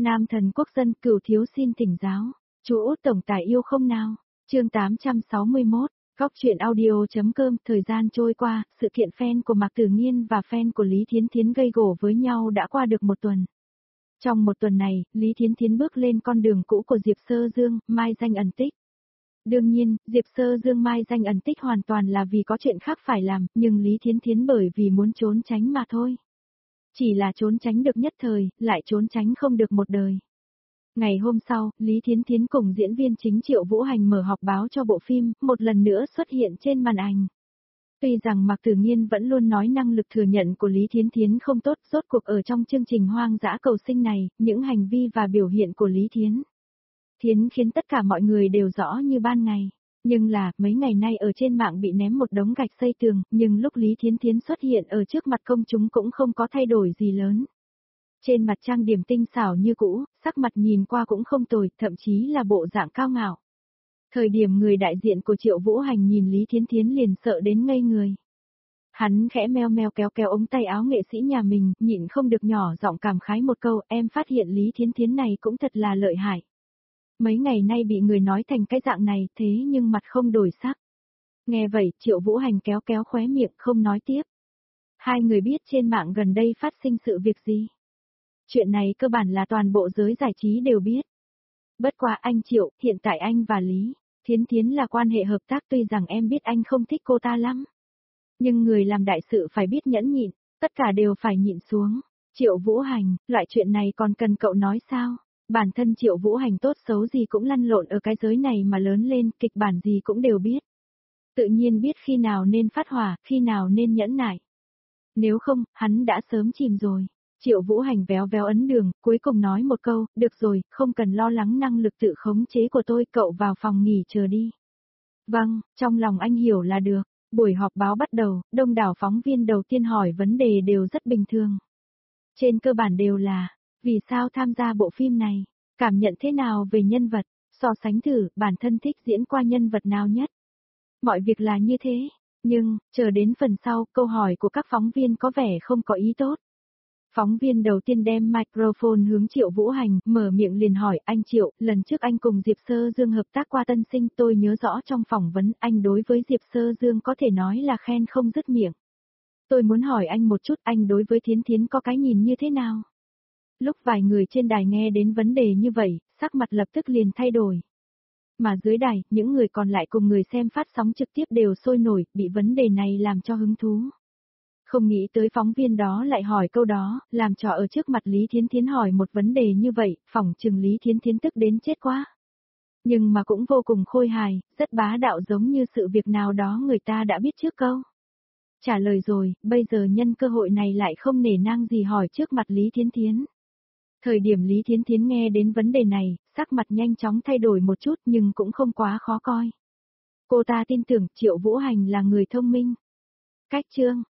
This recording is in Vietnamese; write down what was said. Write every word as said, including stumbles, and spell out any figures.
Nam thần quốc dân cửu thiếu xin thỉnh giáo. Chú Út tổng tài yêu không nào? Chương tám trăm sáu mươi mốt, Góc truyện audio.com. Thời gian trôi qua, sự kiện fan của Mạc Tử Nghiên và fan của Lý Thiến Thiến gây gổ với nhau đã qua được một tuần. Trong một tuần này, Lý Thiến Thiến bước lên con đường cũ của Diệp Sơ Dương, mai danh ẩn tích. Đương nhiên, Diệp Sơ Dương mai danh ẩn tích hoàn toàn là vì có chuyện khác phải làm, nhưng Lý Thiến Thiến bởi vì muốn trốn tránh mà thôi. Chỉ là trốn tránh được nhất thời, lại trốn tránh không được một đời. Ngày hôm sau, Lý Thiến Thiến cùng diễn viên chính Triệu Vũ Hành mở họp báo cho bộ phim, một lần nữa xuất hiện trên màn ảnh. Tuy rằng Mạc Tử Nghiên vẫn luôn nói năng lực thừa nhận của Lý Thiến Thiến không tốt, rốt cuộc ở trong chương trình Hoang dã cầu sinh này, những hành vi và biểu hiện của Lý Thiến Thiến khiến tất cả mọi người đều rõ như ban ngày. Nhưng là, mấy ngày nay ở trên mạng bị ném một đống gạch xây tường, nhưng lúc Lý Thiến Thiến xuất hiện ở trước mặt công chúng cũng không có thay đổi gì lớn. Trên mặt trang điểm tinh xảo như cũ, sắc mặt nhìn qua cũng không tồi, thậm chí là bộ dạng cao ngạo. Thời điểm người đại diện của Triệu Vũ Hành nhìn Lý Thiến Thiến liền sợ đến ngây người. Hắn khẽ meo meo kéo kéo ống tay áo nghệ sĩ nhà mình, nhịn không được nhỏ giọng cảm khái một câu, em phát hiện Lý Thiến Thiến này cũng thật là lợi hại. Mấy ngày nay bị người nói thành cái dạng này, thế nhưng mặt không đổi sắc. Nghe vậy, Triệu Vũ Hành kéo kéo khóe miệng không nói tiếp. Hai người biết trên mạng gần đây phát sinh sự việc gì? Chuyện này cơ bản là toàn bộ giới giải trí đều biết. Bất quá anh Triệu, hiện tại anh và Lý Thiến Thiến là quan hệ hợp tác, tuy rằng em biết anh không thích cô ta lắm. Nhưng người làm đại sự phải biết nhẫn nhịn, tất cả đều phải nhịn xuống. Triệu Vũ Hành, loại chuyện này còn cần cậu nói sao? Bản thân Triệu Vũ Hành tốt xấu gì cũng lăn lộn ở cái giới này mà lớn lên, kịch bản gì cũng đều biết. Tự nhiên biết khi nào nên phát hỏa, khi nào nên nhẫn nại. Nếu không, hắn đã sớm chìm rồi. Triệu Vũ Hành véo véo ấn đường, cuối cùng nói một câu, được rồi, không cần lo lắng năng lực tự khống chế của tôi, cậu vào phòng nghỉ chờ đi. Vâng, trong lòng anh hiểu là được. Buổi họp báo bắt đầu, đông đảo phóng viên đầu tiên hỏi vấn đề đều rất bình thường. Trên cơ bản đều là, vì sao tham gia bộ phim này? Cảm nhận thế nào về nhân vật? So sánh thử, bản thân thích diễn qua nhân vật nào nhất? Mọi việc là như thế, nhưng, chờ đến phần sau, câu hỏi của các phóng viên có vẻ không có ý tốt. Phóng viên đầu tiên đem microphone hướng Triệu Vũ Hành, mở miệng liền hỏi, anh Triệu, lần trước anh cùng Diệp Sơ Dương hợp tác qua Tân Sinh, tôi nhớ rõ trong phỏng vấn, anh đối với Diệp Sơ Dương có thể nói là khen không dứt miệng. Tôi muốn hỏi anh một chút, anh đối với Thiến Thiến có cái nhìn như thế nào? Lúc vài người trên đài nghe đến vấn đề như vậy, sắc mặt lập tức liền thay đổi. Mà dưới đài, những người còn lại cùng người xem phát sóng trực tiếp đều sôi nổi, bị vấn đề này làm cho hứng thú. Không nghĩ tới phóng viên đó lại hỏi câu đó, làm trò ở trước mặt Lý Thiến Thiến hỏi một vấn đề như vậy, phỏng chừng Lý Thiến Thiến tức đến chết quá. Nhưng mà cũng vô cùng khôi hài, rất bá đạo giống như sự việc nào đó người ta đã biết trước câu. Trả lời rồi, bây giờ nhân cơ hội này lại không nể nang gì hỏi trước mặt Lý Thiến Thiến. Thời điểm Lý Thiến Thiến nghe đến vấn đề này, sắc mặt nhanh chóng thay đổi một chút nhưng cũng không quá khó coi. Cô ta tin tưởng Triệu Vũ Hành là người thông minh. Cách chương